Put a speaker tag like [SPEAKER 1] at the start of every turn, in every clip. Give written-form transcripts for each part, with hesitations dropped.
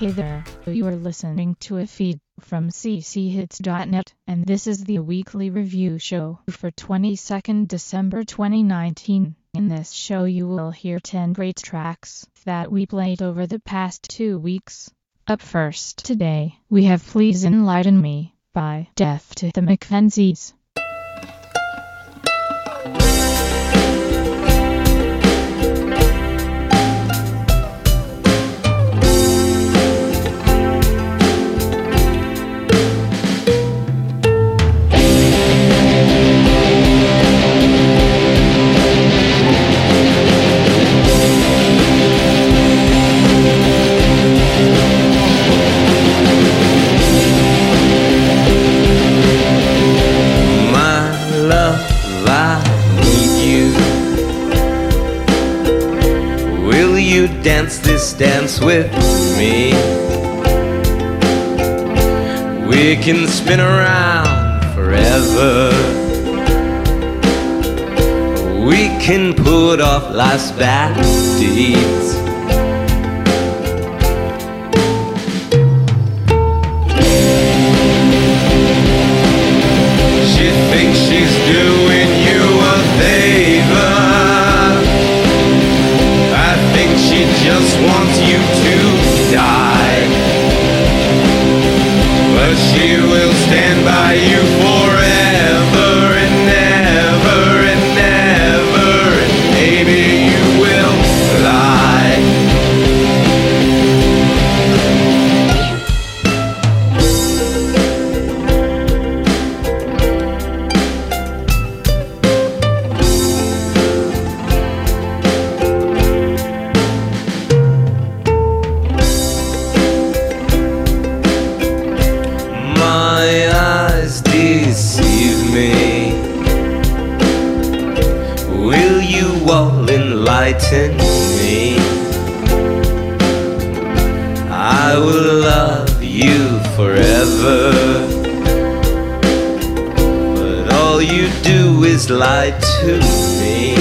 [SPEAKER 1] Hey there, you are listening to a feed from cchits.net, and this is the weekly review show for 22nd December 2019. In this show you will hear 10 great tracks that we played over the past 2 weeks. Up first today, we have Please Enlighten Me by Death to the Mackenzies.
[SPEAKER 2] Dance this dance with me. We can spin around forever. We can put off life's bad deeds. She thinks she's doing you a favor. She just wants you to die, but she will stand by you forever and ever and ever, and maybe you will lie. Enlighten me. I will love you forever, but all you do is lie to me.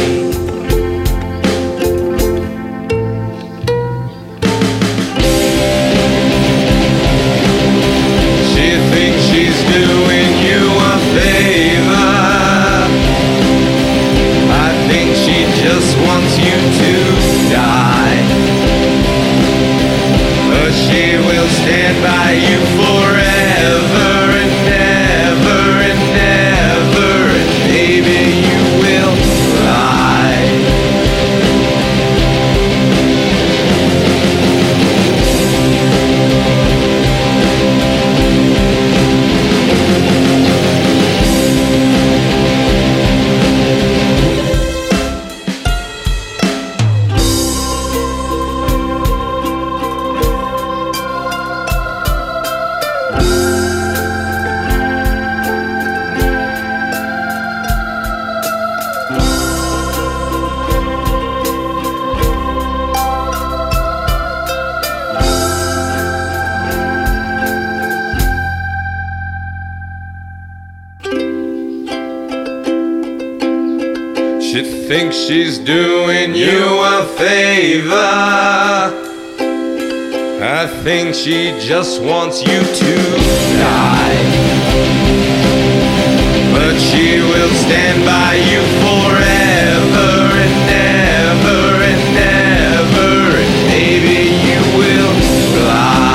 [SPEAKER 2] She thinks she's doing you a favor. I think she just wants you to die, but she will stand by you forever and ever and ever, and maybe you will lie. She thinks she's doing you a favor. I think she just wants you to die, but she will stand by you forever and ever and ever, and maybe you will lie.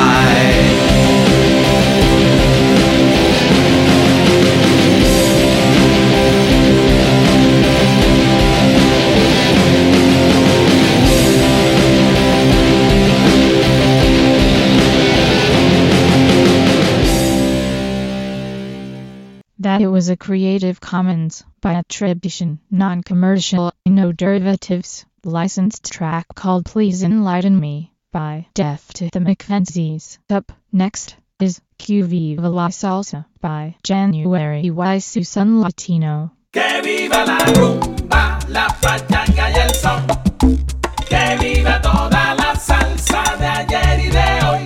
[SPEAKER 1] That it was a Creative Commons by attribution, non-commercial, no derivatives, licensed track called Please Enlighten Me by Death to the Mackenzies. Up next is Que Viva la Salsa by January y Susan Latino.
[SPEAKER 3] Que viva la rumba, la pachanga y el son. Que viva toda la salsa de ayer y de hoy.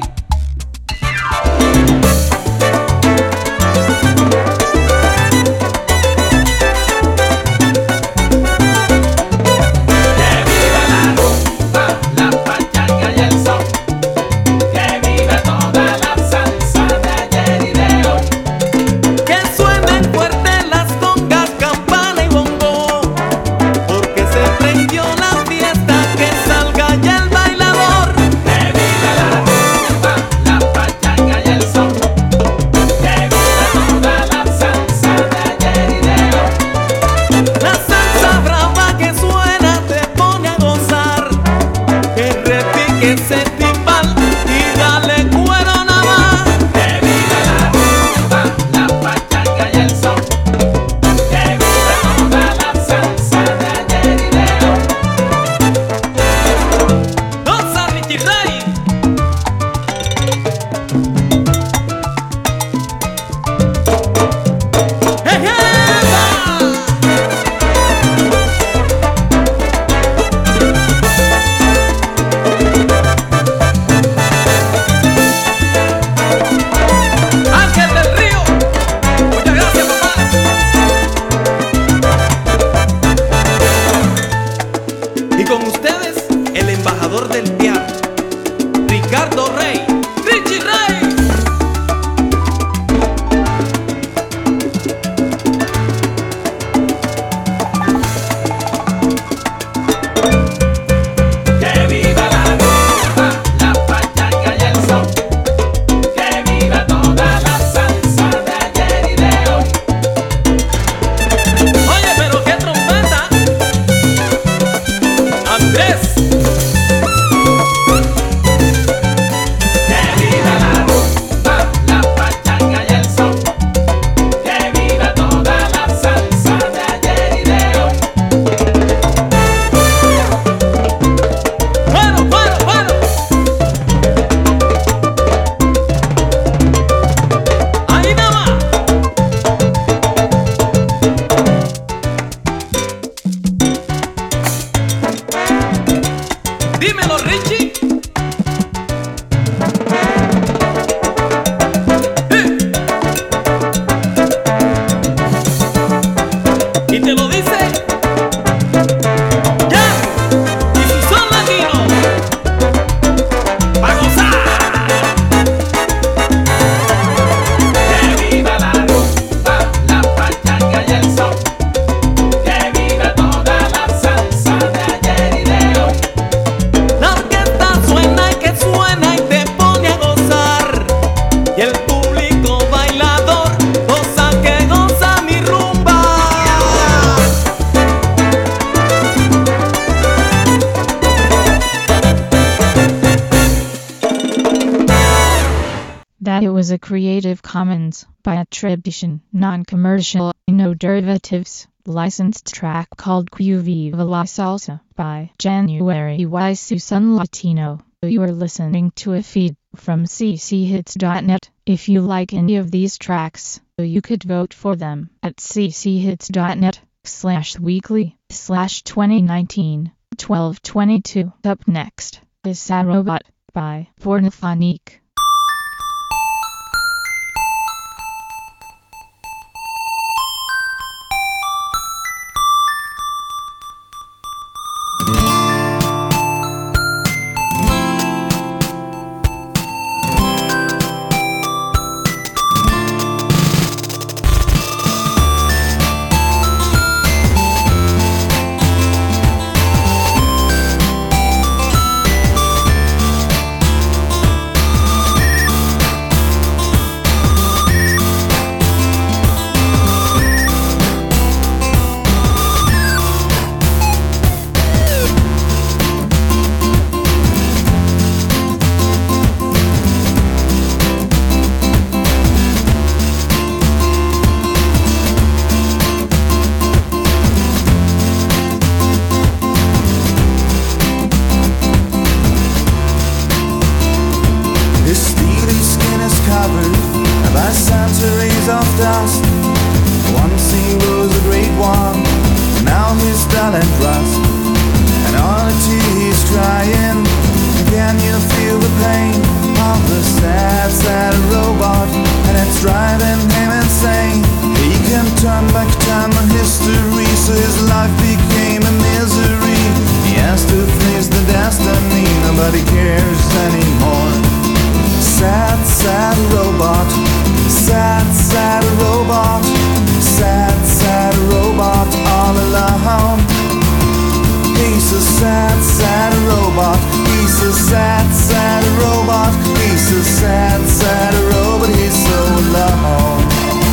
[SPEAKER 3] Que viva la rumba, la pachanga y el son. Que viva
[SPEAKER 1] is a Creative Commons by attribution, non-commercial, no derivatives, licensed track called Que Viva la Salsa by January Y Susan Latino. You are listening to a feed from cchits.net. If you like any of these tracks, you could vote for them at cchits.net/weekly/2019-1222. Up next is Sad Robot by Pornophonique.
[SPEAKER 4] Dust. Once he was a great one, now he's dull and rust. And honestly he's trying. Can you feel the pain of the sad, sad robot? And it's driving him insane. He can turn back time and history, so his life became a misery. He has to face the destiny, nobody cares anymore. Sad, sad robot. Sad, sad robot. Sad, sad robot all alone. He's a sad, sad robot. He's a sad, sad robot. He's a sad, sad robot. He's so alone.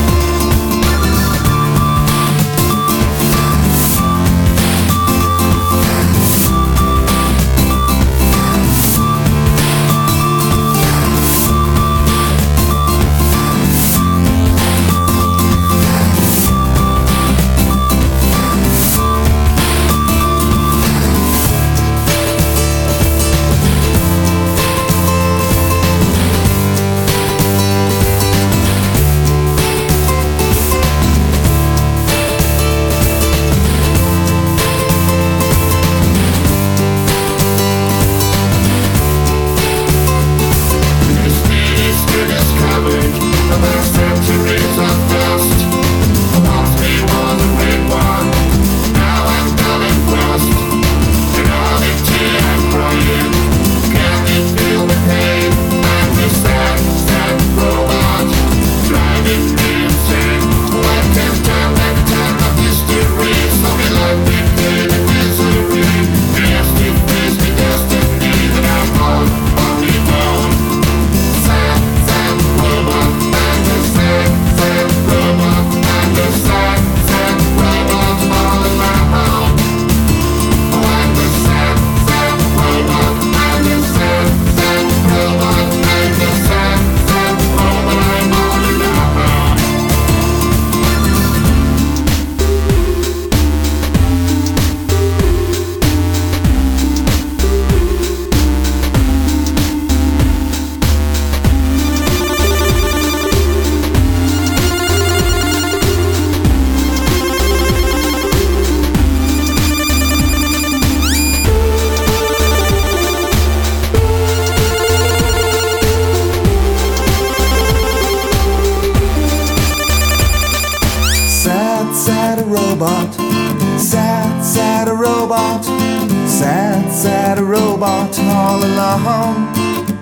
[SPEAKER 4] Sad, sad robot all alone.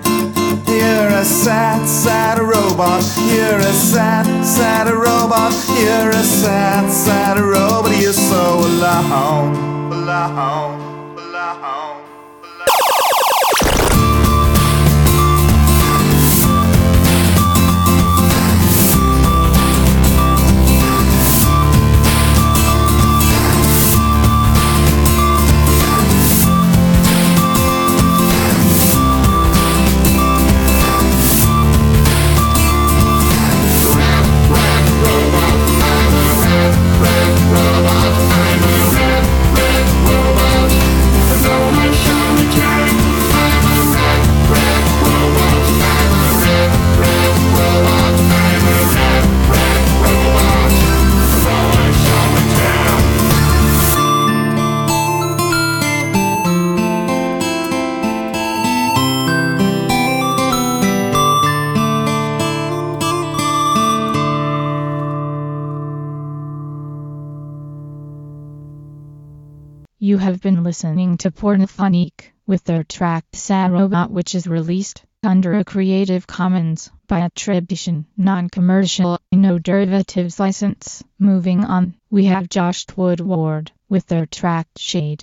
[SPEAKER 4] You're a sad, sad robot. You're a sad, sad robot. You're a sad, sad robot. You're so alone, alone, alone.
[SPEAKER 1] You have been listening to Pornophonique with their track Sad Robot, which is released under a Creative Commons by attribution, non-commercial, no derivatives license. Moving on, we have Josh Woodward with their track Shade.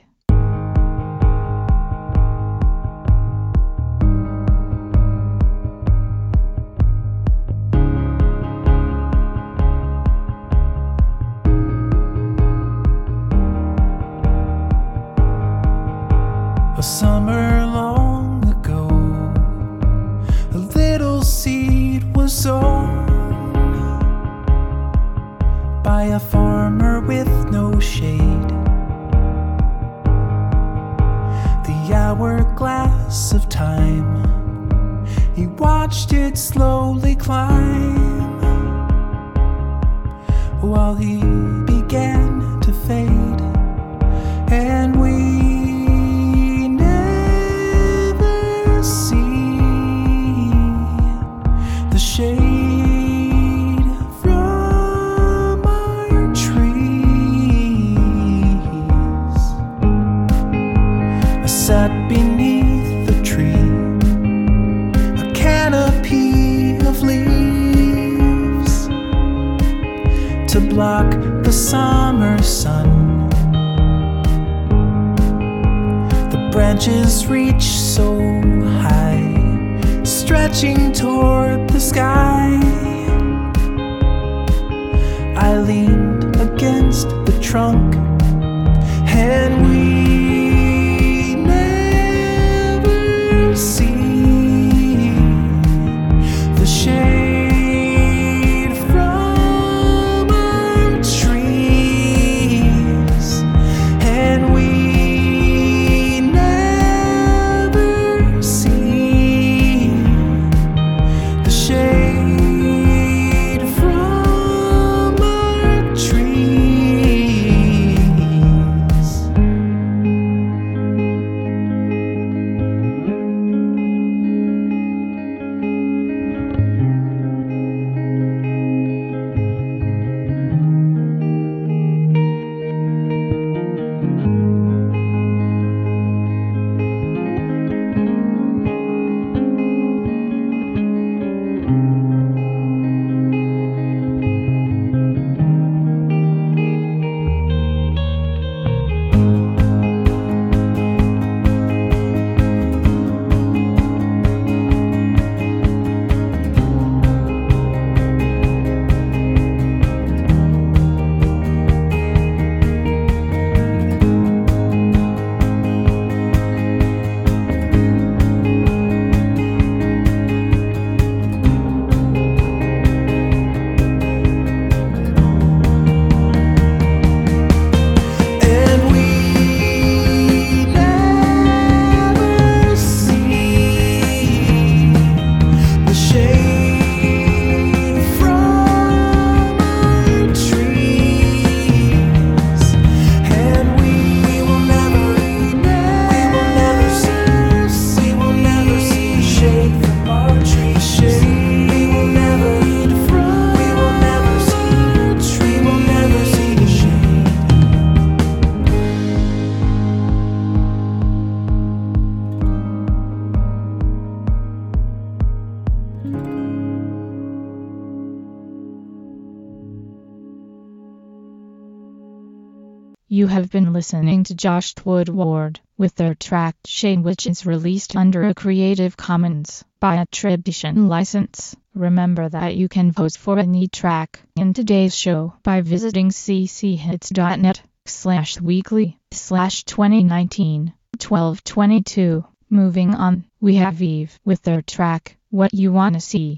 [SPEAKER 4] A summer long ago, a little seed was sown by a farmer with no shade. The hourglass of time, he watched it slowly climb, while he began to fade, and we shade from our trees. I sat beneath the tree, a canopy of leaves to block the summer sun. The branches reach so high, stretching toward the sky. I leaned against the trunk, and we never see the shade from our trees, and we never see the shade from our trees.
[SPEAKER 1] You have been listening to Josh Woodward with their track Shade, which is released under a Creative Commons by attribution license. Remember that you can vote for any track in today's show by visiting cchits.net/weekly/2019-1222. Moving on, we have Eve with their track What You Wanna See.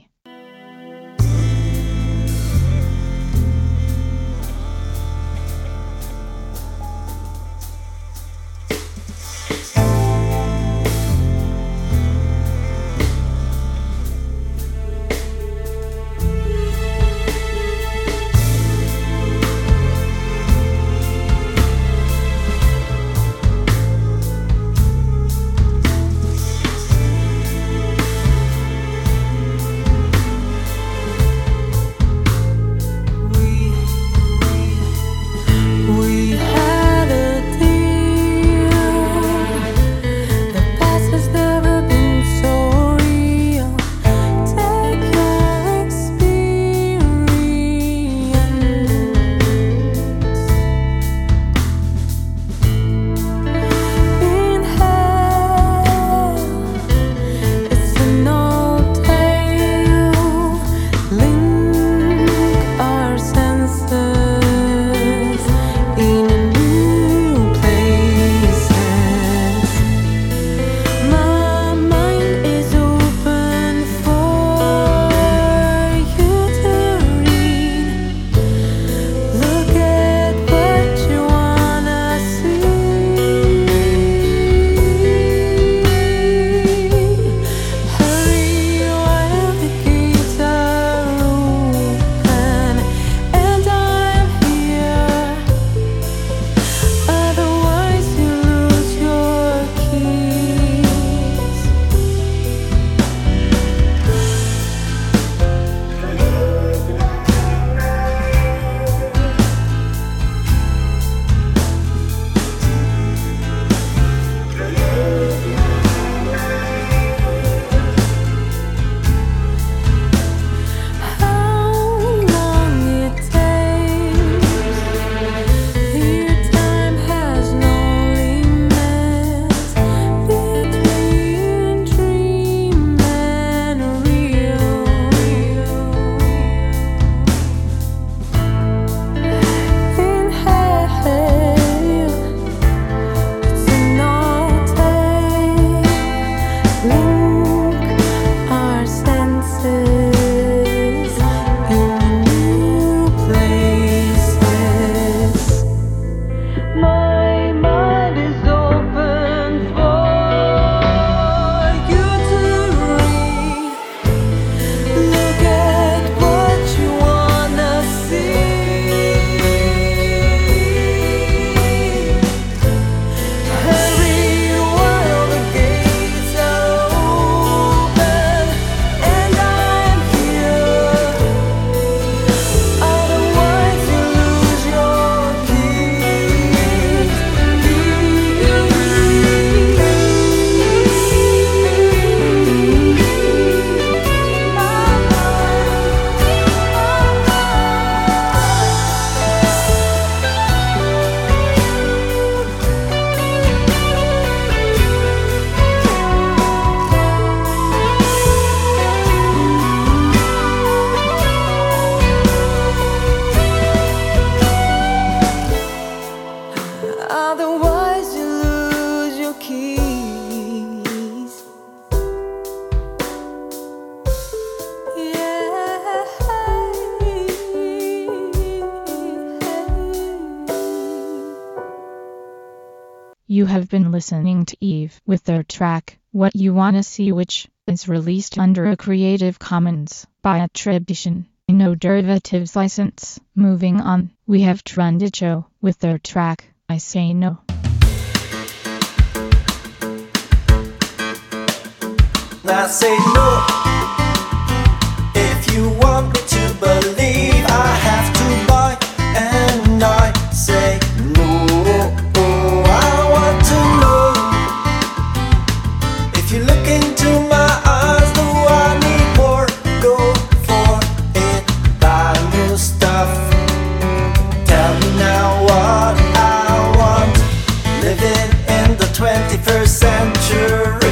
[SPEAKER 5] keys.
[SPEAKER 1] You have been listening to Eve with their track, What You Wanna See, which is released under a Creative Commons by attribution, no derivatives license. Moving on, we have Trendicho with their track, I Say No.
[SPEAKER 6] I say no. If you want me to believe, I have to buy, and I say no. I want to know. If you look into my eyes, do I need more? Go for it, buy new stuff. Tell me now what I want. Living in the 21st century,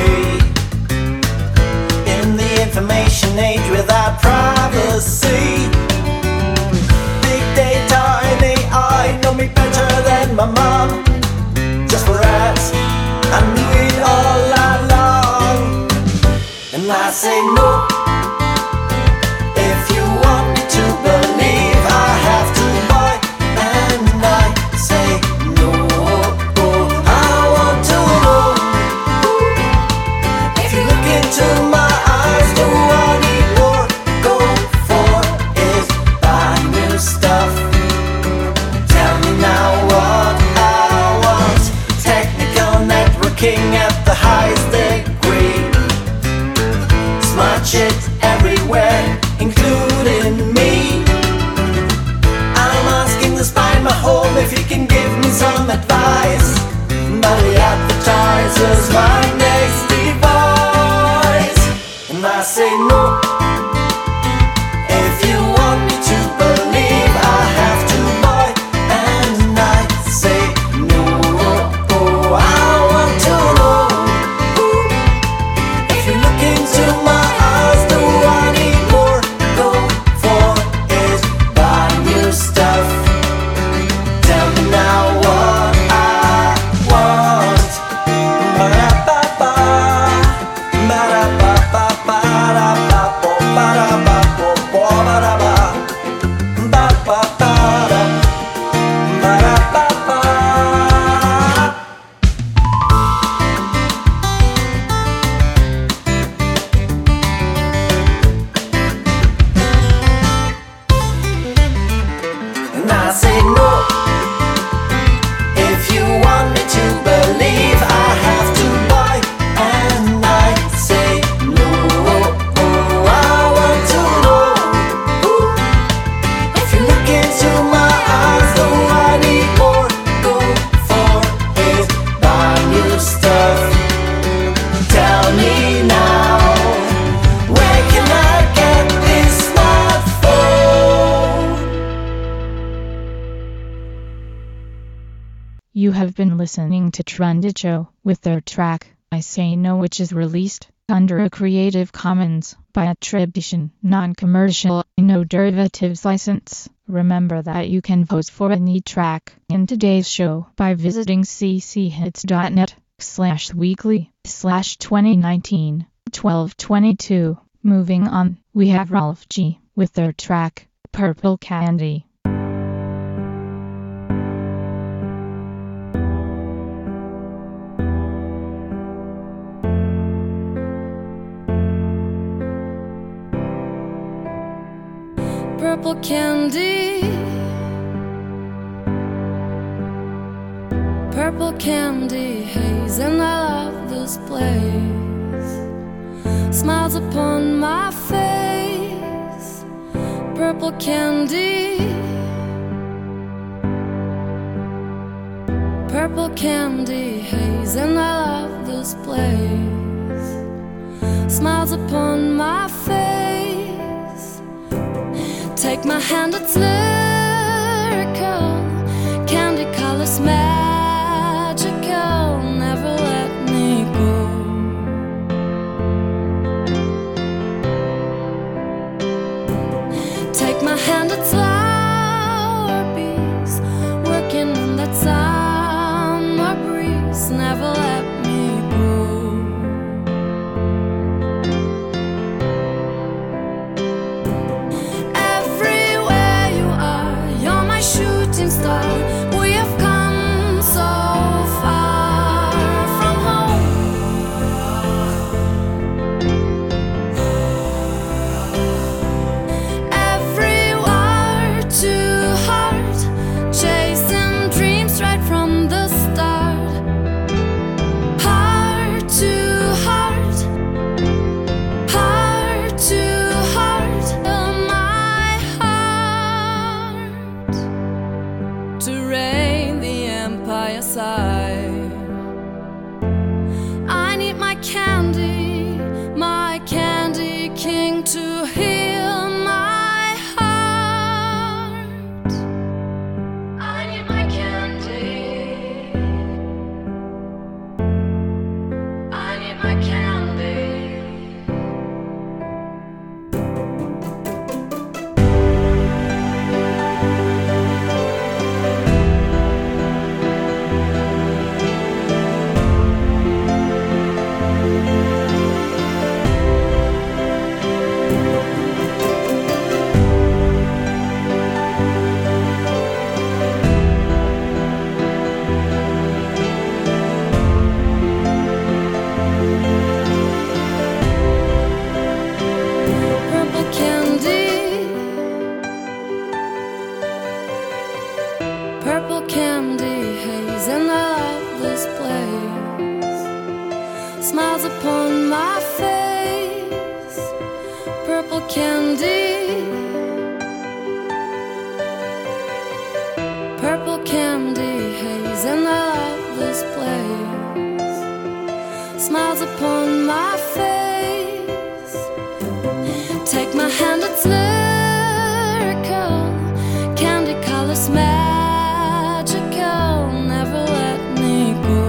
[SPEAKER 6] information age without privacy. Big data and AI know me better than my mom. Just for ads, I knew it all along. And I say no. If you want me to believe, I have to buy, and I say no. I want to know. If you look into my eyes, do I need more? Go for it, buy new stuff. Tell me now what I want. Technical networking at the highest degree. Smart shit everywhere, including me. I'm asking the spy in my home if he can give me some advice. But he advertises my next device. And I say no. If you want me to believe, I have to buy, and I say no. I want to know. If you look into my eyes, do I need more? Go for it, buy new stuff. Tell me now what I want. Ba-da-ba-ba, ba-da-ba-ba. And I say no. If you want me to believe, I have to buy, and I say no. I want to know. If you look into my eyes, do I need more? Go for it, buy new stuff. Tell me now, where can I get this smartphone?
[SPEAKER 1] You have been listening to Trendicho with their track, I Say No, which is released under a Creative Commons by attribution, non-commercial, no derivatives license. Remember that you can vote for any track in today's show by visiting cchits.net/weekly/2019-1222. Moving on, we have Ralph G with their track, Purple Candy.
[SPEAKER 5] Purple candy, purple candy haze, and I love this place. Smiles upon my face, purple candy, purple candy haze, and I love this place. Smiles upon my face. Take my hand, it's lyrical. Candy colors magical. Never let me go. Take my hand, it's flower bees, working in that summer breeze. Never let me I need my candy king to heal my heart. I need my candy. I need my candy. Purple candy, purple candy haze, and I love this place. Smiles upon my face. Purple candy, purple candy haze, and I love this place. Smiles upon my face. Take my hand, it's lyrical. Candy colors magical. Never let me go.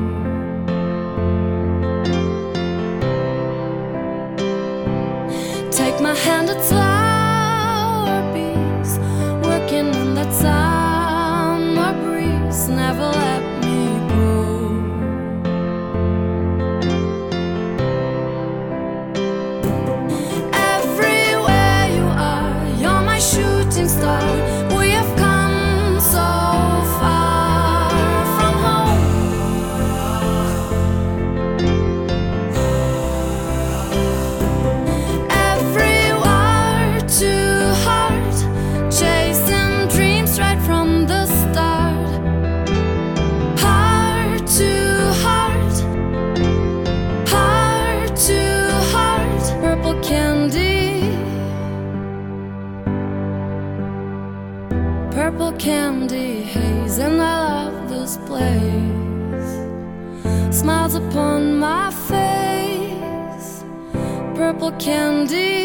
[SPEAKER 5] Take my hand, it's flower bees. Working in that summer breeze. Never let me go. Everywhere you are, you're my shooting star. We have come so far from home. Everywhere to heart, chasing dreams right from the start. Heart to heart, heart to heart. Purple candy, purple candy haze, and I love this place. Smiles upon my face. Purple candy.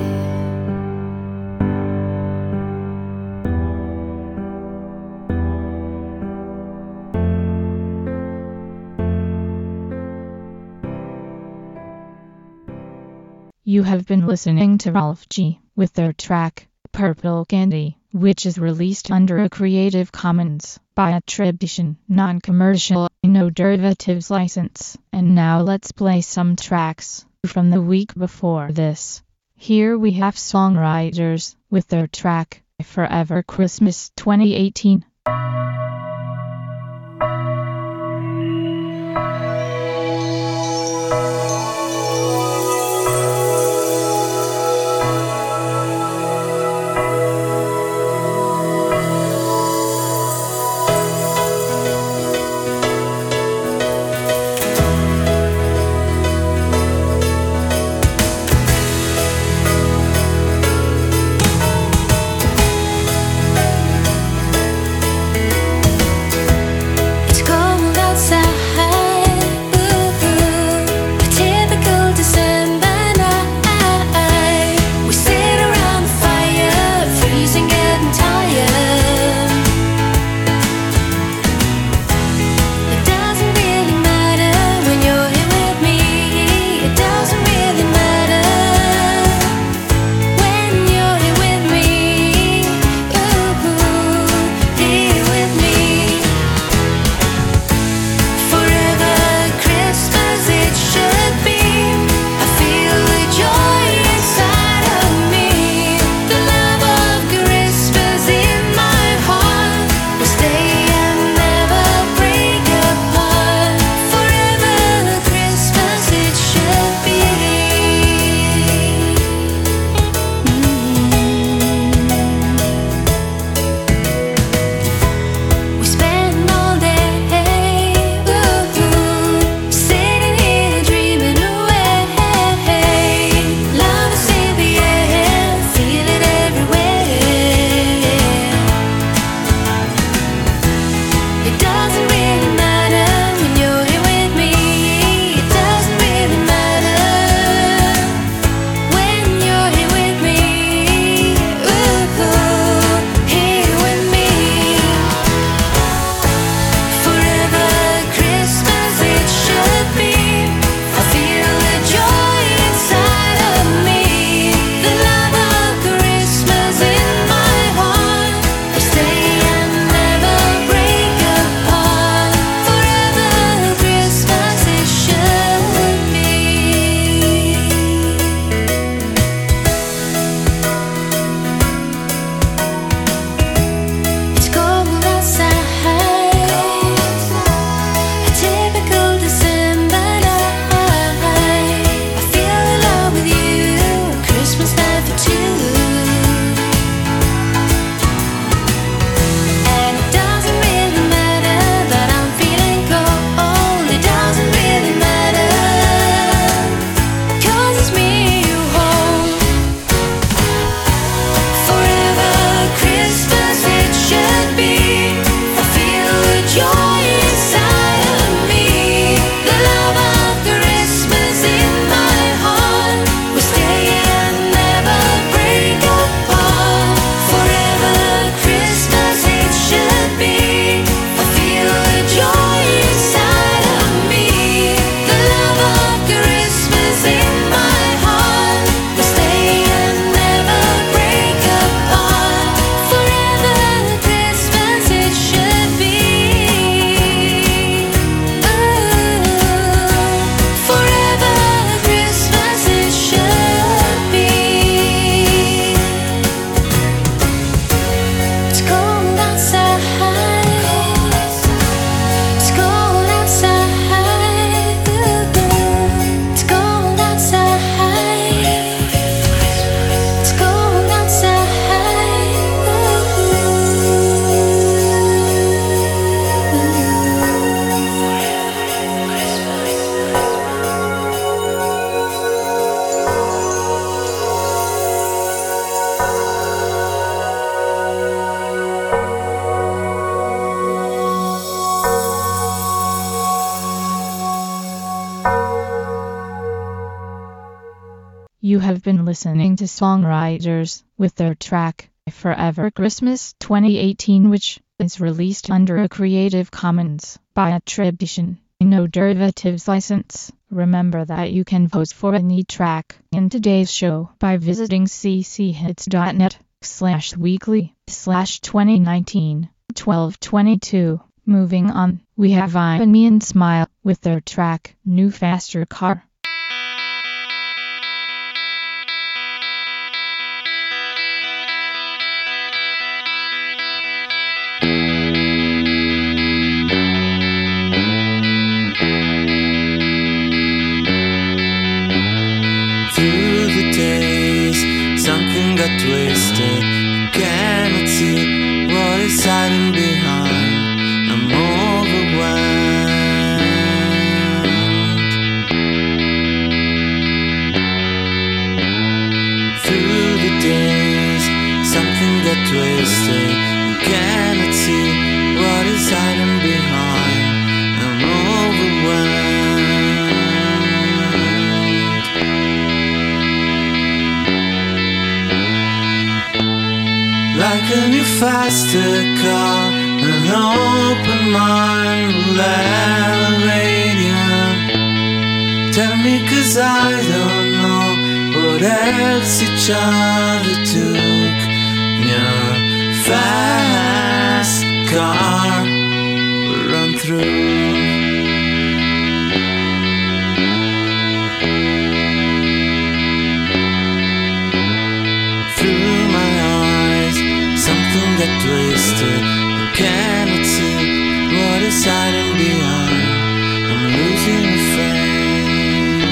[SPEAKER 1] You have been listening to Ralph G with their track, Purple Candy, which is released under a Creative Commons by attribution, non-commercial, no derivatives license. And now let's play some tracks from the week before this. Here we have Songwriters with their track, Forever Christmas 2018. You have been listening to Songwriters with their track Forever Christmas 2018, which is released under a Creative Commons by attribution, no derivatives license. Remember that you can vote for any track in today's show by visiting cchits.net/weekly/2019-1222. Moving on, we have Ivan Me and Smile with their track New Faster Car.
[SPEAKER 4] Through the days, something got twisted. Cannot see what is hiding behind. I'm overwhelmed. Through the days, something got twisted. Cannot see what is hiding behind. I'm overwhelmed. Like a new faster car, an open mind will elevate you. Tell me, 'cause I don't know what else each other took. Your fast car will run through. Something got twisted. You cannot see what is hiding behind. I'm losing a friend.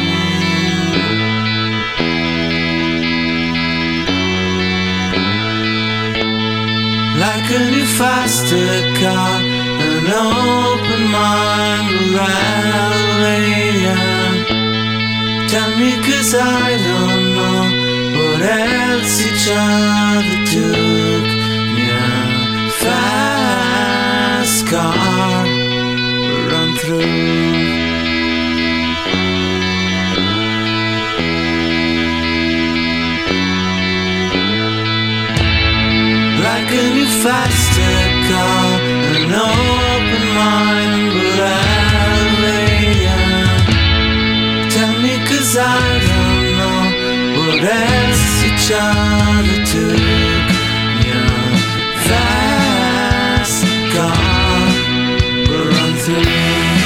[SPEAKER 4] Like a new faster car, an open mind will elevate you. Tell me, 'cause I don't know what else each other took. Fast car will run through. Like a new faster car, an open mind will elevate you. Tell me, 'cause I don't know what else each other took. Fast car will run through.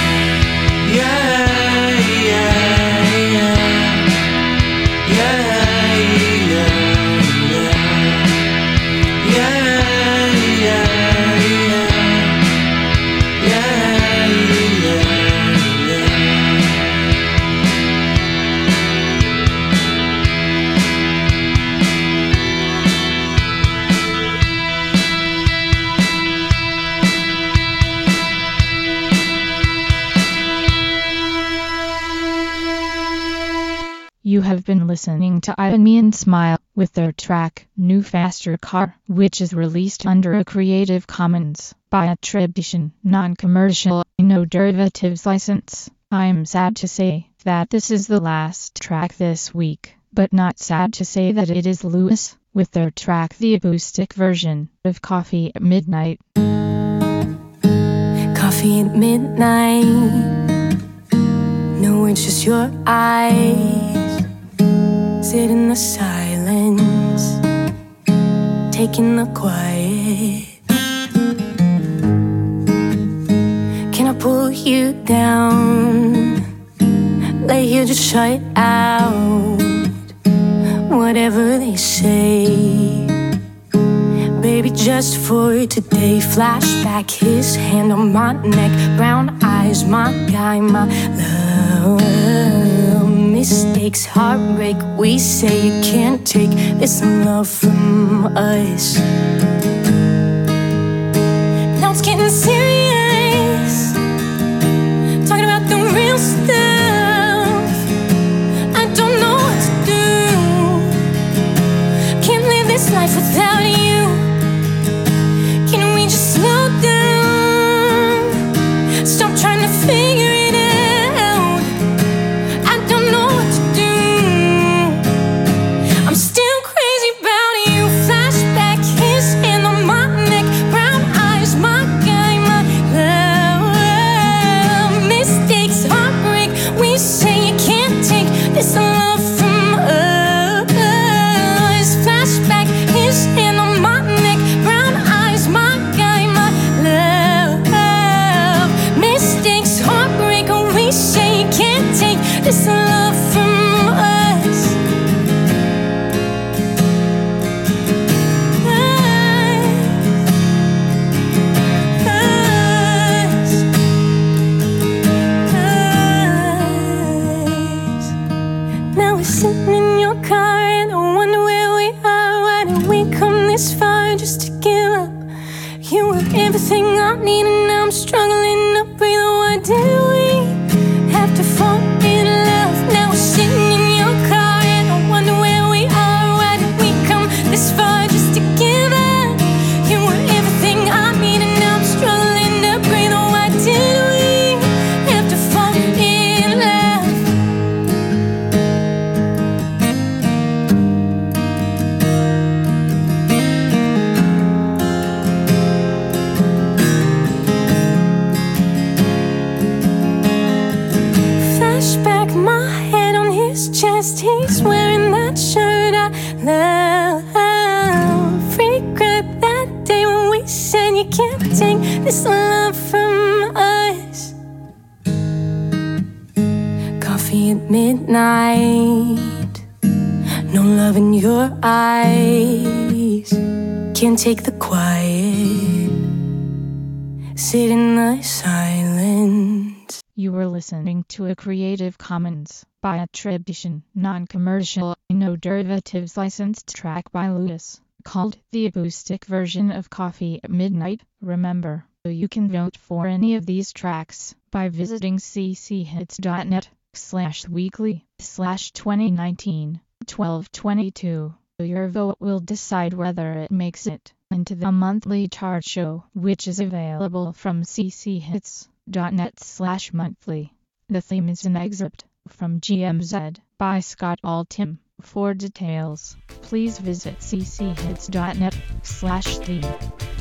[SPEAKER 4] Yeah, yeah, yeah. Yeah, yeah, yeah. Yeah, yeah, yeah. Yeah, yeah, yeah.
[SPEAKER 1] You have been listening to Ivan Me and Smile with their track New Faster Car, which is released under a Creative Commons by attribution, non-commercial, no derivatives license. I'm sad to say that this is the last track this week, but not sad to say that it is Lewis with their track the acoustic version of Coffee at Midnight.
[SPEAKER 5] Coffee at midnight. No, it's just your eyes. Sit in the silence, taking the quiet. Can I pull you down? Lay here, just shut out whatever they say. Baby, just for today. Flashback, his hand on my neck. Brown eyes, my guy, my love. Mistakes, heartbreak, we say you can't take this love from us. Now it's getting serious, talking about the real stuff. I don't know what to do. Can't live this life without you. Can we just slow down? Stop trying to figure it out. I don't know what to do. this love from us. Coffee at midnight, no love in your eyes. Can't take the quiet, sit in the silence.
[SPEAKER 1] You were listening to a Creative Commons by attribution, non-commercial, no derivatives licensed track by Lewis, called the acoustic version of Coffee at Midnight. Remember, you can vote for any of these tracks by visiting ccheits.net/weekly/2019-1222. Your vote will decide whether it makes it into the monthly chart show, which is available from ccheits.net/monthly. The theme is an excerpt from GMZ by Scott Altham. For details, please visit ccheits.net/theme.